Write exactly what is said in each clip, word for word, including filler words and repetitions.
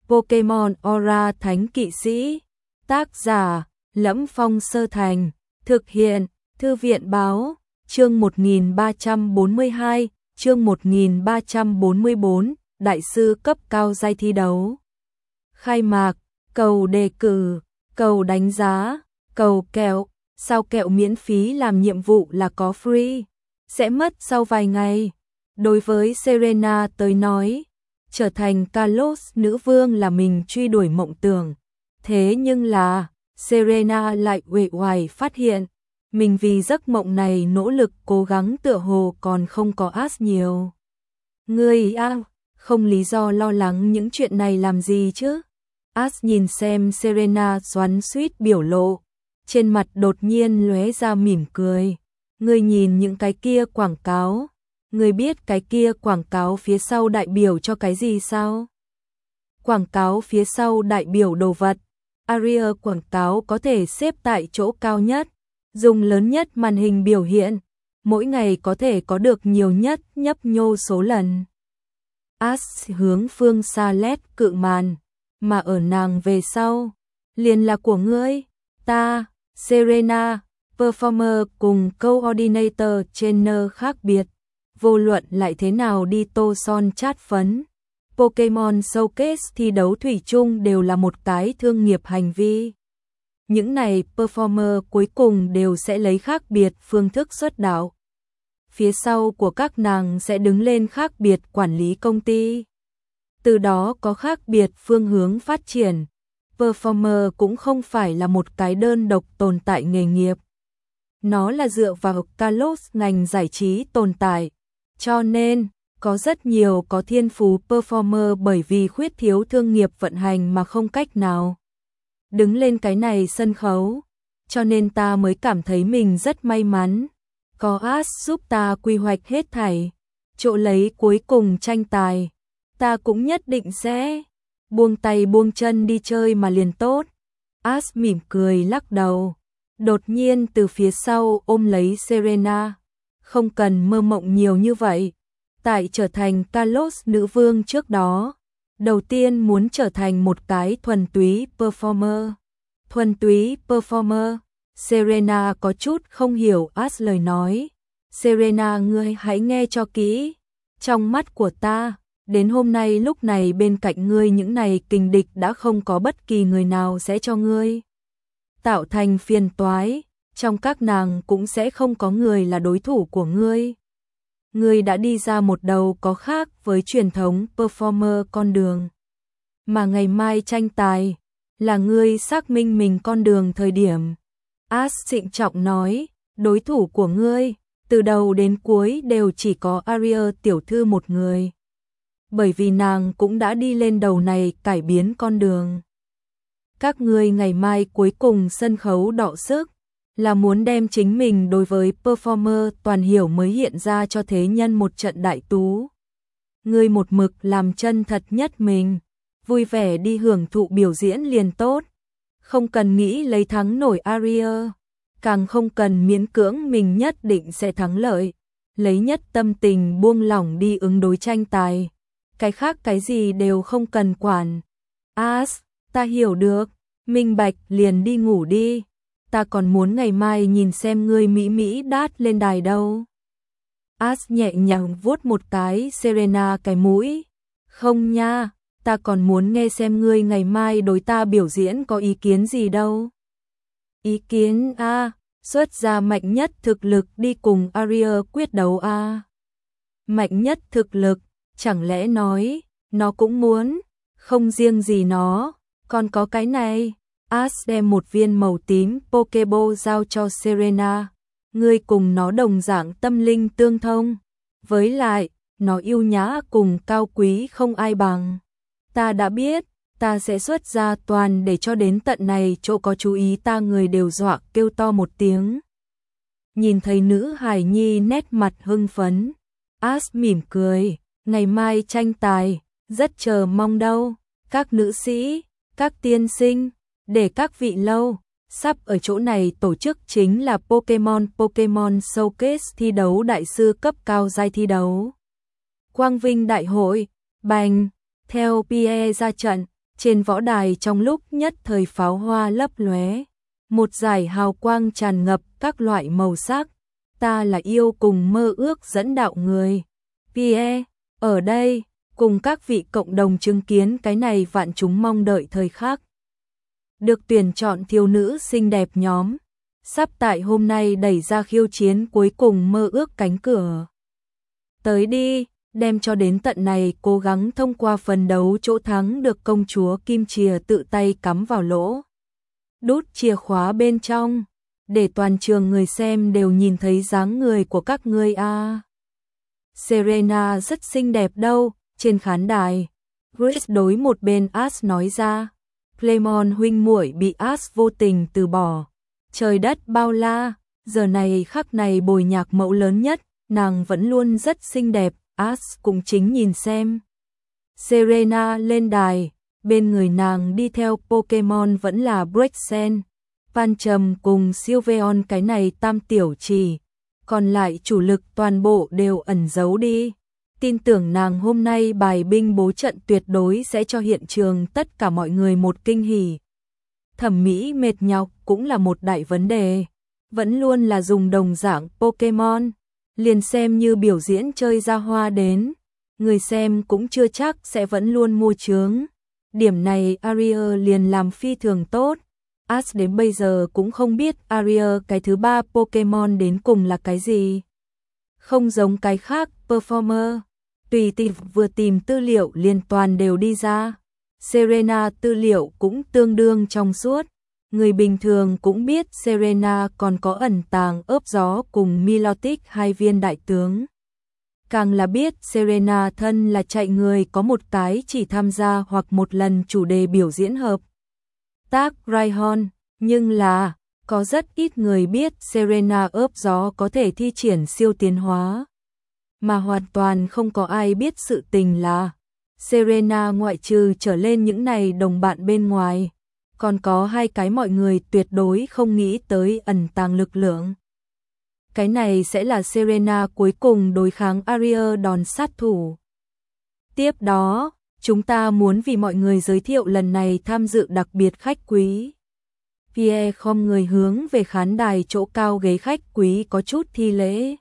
Pokemon Aura Thánh Kỵ Sĩ. Tác giả: Lẫm Phong Sơ Thành. Thực hiện: Thư viện báo. Chương một nghìn ba trăm bốn mươi hai, chương một nghìn ba trăm bốn mươi bốn, đại sư cấp cao giai thi đấu. Khai mạc, cầu đề cử, cầu đánh giá, cầu kẹo, sao kẹo miễn phí làm nhiệm vụ là có free, sẽ mất sau vài ngày. Đối với Serena tới nói, trở thành Kalos nữ vương là mình truy đuổi mộng tưởng. Thế nhưng là, Serena lại uể oải phát hiện, mình vì giấc mộng này nỗ lực cố gắng tựa hồ còn không có Ash nhiều. Ngươi à, không lý do lo lắng những chuyện này làm gì chứ? Ash nhìn xem Serena xoắn xuýt biểu lộ, trên mặt đột nhiên lóe ra mỉm cười. Ngươi nhìn những cái kia quảng cáo, ngươi biết cái kia quảng cáo phía sau đại biểu cho cái gì sao? Quảng cáo phía sau đại biểu đồ vật. Area quảng cáo có thể xếp tại chỗ cao nhất, dùng lớn nhất màn hình biểu hiện, mỗi ngày có thể có được nhiều nhất nhấp nhô số lần. Ash hướng phương xa lét cự màn, mà ở nàng về sau, liền là của ngươi, ta, Serena, performer cùng coordinator trainer khác biệt, vô luận lại thế nào đi tô son chát phấn. Pokemon Showcase thi đấu thủy chung đều là một cái thương nghiệp hành vi. Những này performer cuối cùng đều sẽ lấy khác biệt phương thức xuất đạo. Phía sau của các nàng sẽ đứng lên khác biệt quản lý công ty. Từ đó có khác biệt phương hướng phát triển. Performer cũng không phải là một cái đơn độc tồn tại nghề nghiệp. Nó là dựa vào Kalos ngành giải trí tồn tại. Cho nên, có rất nhiều có thiên phú performer bởi vì khuyết thiếu thương nghiệp vận hành mà không cách nào đứng lên cái này sân khấu. Cho nên ta mới cảm thấy mình rất may mắn. Có Ash giúp ta quy hoạch hết thảy, chỗ lấy cuối cùng tranh tài. Ta cũng nhất định sẽ buông tay buông chân đi chơi mà liền tốt. Ash mỉm cười lắc đầu, đột nhiên từ phía sau ôm lấy Serena. Không cần mơ mộng nhiều như vậy. Tại trở thành Kalos nữ vương trước đó, đầu tiên muốn trở thành một cái thuần túy performer. Thuần túy performer. Serena có chút không hiểu Ash lời nói. Serena, ngươi hãy nghe cho kỹ. Trong mắt của ta, đến hôm nay lúc này bên cạnh ngươi những này kình địch đã không có bất kỳ người nào sẽ cho ngươi tạo thành phiền toái. Trong các nàng cũng sẽ không có người là đối thủ của ngươi. Ngươi đã đi ra một đầu có khác với truyền thống performer con đường. Mà ngày mai tranh tài là ngươi xác minh mình con đường thời điểm. Ash trịnh trọng nói, đối thủ của ngươi từ đầu đến cuối đều chỉ có Aria tiểu thư một người. Bởi vì nàng cũng đã đi lên đầu này cải biến con đường. Các ngươi ngày mai cuối cùng sân khấu đọ sức, là muốn đem chính mình đối với performer toàn hiểu mới hiện ra cho thế nhân một trận đại tú. Ngươi một mực làm chân thật nhất mình, vui vẻ đi hưởng thụ biểu diễn liền tốt. Không cần nghĩ lấy thắng nổi Aria, càng không cần miễn cưỡng mình nhất định sẽ thắng lợi. Lấy nhất tâm tình buông lỏng đi ứng đối tranh tài. Cái khác cái gì đều không cần quản. Ash, ta hiểu được, minh bạch liền đi ngủ đi. Ta còn muốn ngày mai nhìn xem ngươi mỹ mỹ đát lên đài đâu. Ash nhẹ nhàng vuốt một cái Serena cái mũi. Không nha, ta còn muốn nghe xem ngươi ngày mai đối ta biểu diễn có ý kiến gì đâu. Ý kiến a, à, xuất ra mạnh nhất thực lực đi cùng Aria quyết đấu a. À. Mạnh nhất thực lực, chẳng lẽ nói, nó cũng muốn, không riêng gì nó, còn có cái này. Ash đem một viên màu tím Pokeball giao cho Serena. Ngươi cùng nó đồng dạng tâm linh tương thông. Với lại, nó yêu nhã cùng cao quý không ai bằng. Ta đã biết, ta sẽ xuất ra toàn để cho đến tận này chỗ có chú ý ta người đều dọa kêu to một tiếng. Nhìn thấy nữ hài nhi nét mặt hưng phấn, Ash mỉm cười, ngày mai tranh tài, rất chờ mong đâu. Các nữ sĩ, các tiên sinh, để các vị lâu, sắp ở chỗ này tổ chức chính là Pokemon Pokemon Showcase thi đấu đại sư cấp cao giai thi đấu. Quang Vinh đại hội, bành, theo Pierre ra trận, Trên võ đài trong lúc nhất thời pháo hoa lấp lóe, một dải hào quang tràn ngập các loại màu sắc. Ta là yêu cùng mơ ước dẫn đạo người. Pierre, ở đây, cùng các vị cộng đồng chứng kiến cái này vạn chúng mong đợi thời khắc. Được tuyển chọn thiếu nữ xinh đẹp nhóm, sắp tại hôm nay đẩy ra khiêu chiến cuối cùng mơ ước cánh cửa. Tới đi, đem cho đến tận này cố gắng thông qua phần đấu chỗ thắng được công chúa Kim Chìa tự tay cắm vào lỗ. Đút chìa khóa bên trong, để toàn trường người xem đều nhìn thấy dáng người của các ngươi a. À. Serena rất xinh đẹp đâu, trên khán đài. Grace đối một bên Ash nói ra. Clemon huynh muội bị Ash vô tình từ bỏ. Trời đất bao la, giờ này khắc này bồi nhạc mẫu lớn nhất, nàng vẫn luôn rất xinh đẹp, Ash cũng chính nhìn xem. Serena lên đài, bên người nàng đi theo Pokemon vẫn là Braixen, Pancham cùng Sylveon cái này tam tiểu trì, còn lại chủ lực toàn bộ đều ẩn giấu đi. Tin tưởng nàng hôm nay bài binh bố trận tuyệt đối sẽ cho hiện trường tất cả mọi người một kinh hỉ. Thẩm mỹ mệt nhọc cũng là một đại vấn đề, vẫn luôn là dùng đồng dạng Pokemon, liền xem như biểu diễn chơi ra hoa đến, người xem cũng chưa chắc sẽ vẫn luôn mua chướng. Điểm này Aria liền làm phi thường tốt. Ash đến bây giờ cũng không biết Aria cái thứ ba Pokemon đến cùng là cái gì. Không giống cái khác performer, tùy tìm vừa tìm tư liệu liên toàn đều đi ra. Serena tư liệu cũng tương đương trong suốt. Người bình thường cũng biết Serena còn có ẩn tàng ớp gió cùng Milotic hai viên đại tướng. Càng là biết Serena thân là chạy người có một cái chỉ tham gia hoặc một lần chủ đề biểu diễn hợp tác Rhyhorn, nhưng là có rất ít người biết Serena ớp gió có thể thi triển siêu tiến hóa. Mà hoàn toàn không có ai biết sự tình là Serena ngoại trừ trở lên những này đồng bạn bên ngoài, còn có hai cái mọi người tuyệt đối không nghĩ tới ẩn tàng lực lượng. Cái này sẽ là Serena cuối cùng đối kháng Aria đòn sát thủ. Tiếp đó, chúng ta muốn vì mọi người giới thiệu lần này tham dự đặc biệt khách quý. Pierre khom người hướng về khán đài chỗ cao ghế khách quý có chút thi lễ.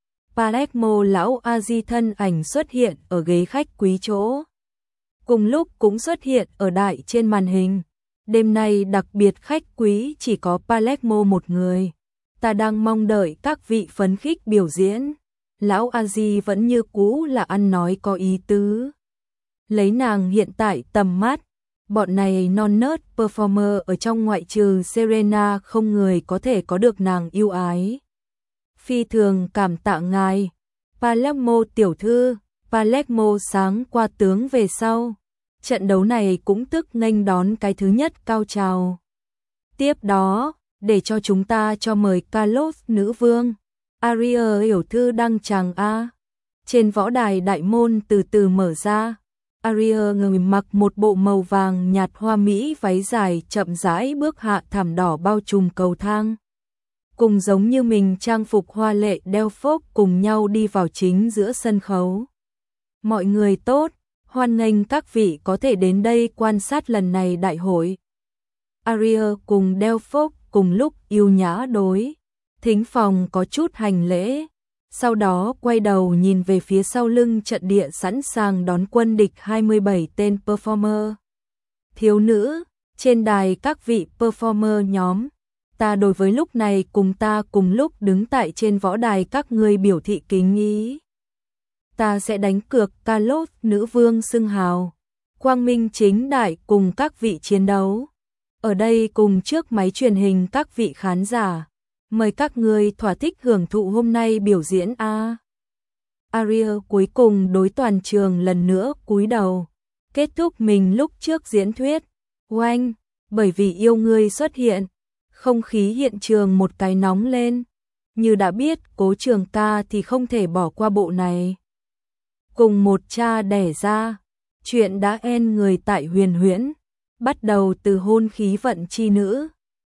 Palermo lão A-di thân ảnh xuất hiện ở ghế khách quý chỗ. Cùng lúc cũng xuất hiện ở đại trên màn hình. Đêm nay đặc biệt khách quý chỉ có Palermo một người. Ta đang mong đợi các vị phấn khích biểu diễn. Lão A-di vẫn như cũ là ăn nói có ý tứ. Lấy nàng hiện tại tầm mắt, bọn này non nớt performer ở trong ngoại trừ Serena không người có thể có được nàng yêu ái. Phi thường cảm tạ ngài, Palermo tiểu thư. Palermo sáng qua tướng về sau. Trận đấu này cũng tức nghênh đón cái thứ nhất cao trào. Tiếp đó, để cho chúng ta cho mời Carlos nữ vương, Aria hiểu thư đăng tràng A. Trên võ đài đại môn từ từ mở ra. Aria người mặc một bộ màu vàng nhạt hoa mỹ váy dài chậm rãi bước hạ thảm đỏ bao trùm cầu thang. Cùng giống như mình trang phục hoa lệ đeo phốc cùng nhau đi vào chính giữa sân khấu. Mọi người tốt, hoan nghênh các vị có thể đến đây quan sát lần này đại hội. Aria cùng đeo phốc cùng lúc yêu nhã đối. Thính phòng có chút hành lễ. Sau đó quay đầu nhìn về phía sau lưng trận địa sẵn sàng đón quân địch hai mươi bảy tên performer. Thiếu nữ, trên đài các vị performer nhóm, ta đối với lúc này cùng ta cùng lúc đứng tại trên võ đài các ngươi biểu thị kính ý. Ta sẽ đánh cược Carlos nữ vương xưng hào, quang minh chính đại cùng các vị chiến đấu. Ở đây cùng trước máy truyền hình các vị khán giả. Mời các người thỏa thích hưởng thụ hôm nay biểu diễn a. Aria cuối cùng đối toàn trường lần nữa cúi đầu, kết thúc mình lúc trước diễn thuyết. Oanh, bởi vì yêu ngươi xuất hiện, không khí hiện trường một cái nóng lên. Như đã biết Cố Trường ca thì không thể bỏ qua bộ này. Cùng một cha đẻ ra, chuyện đã en người tại huyền huyễn, bắt đầu từ hôn khí vận chi nữ.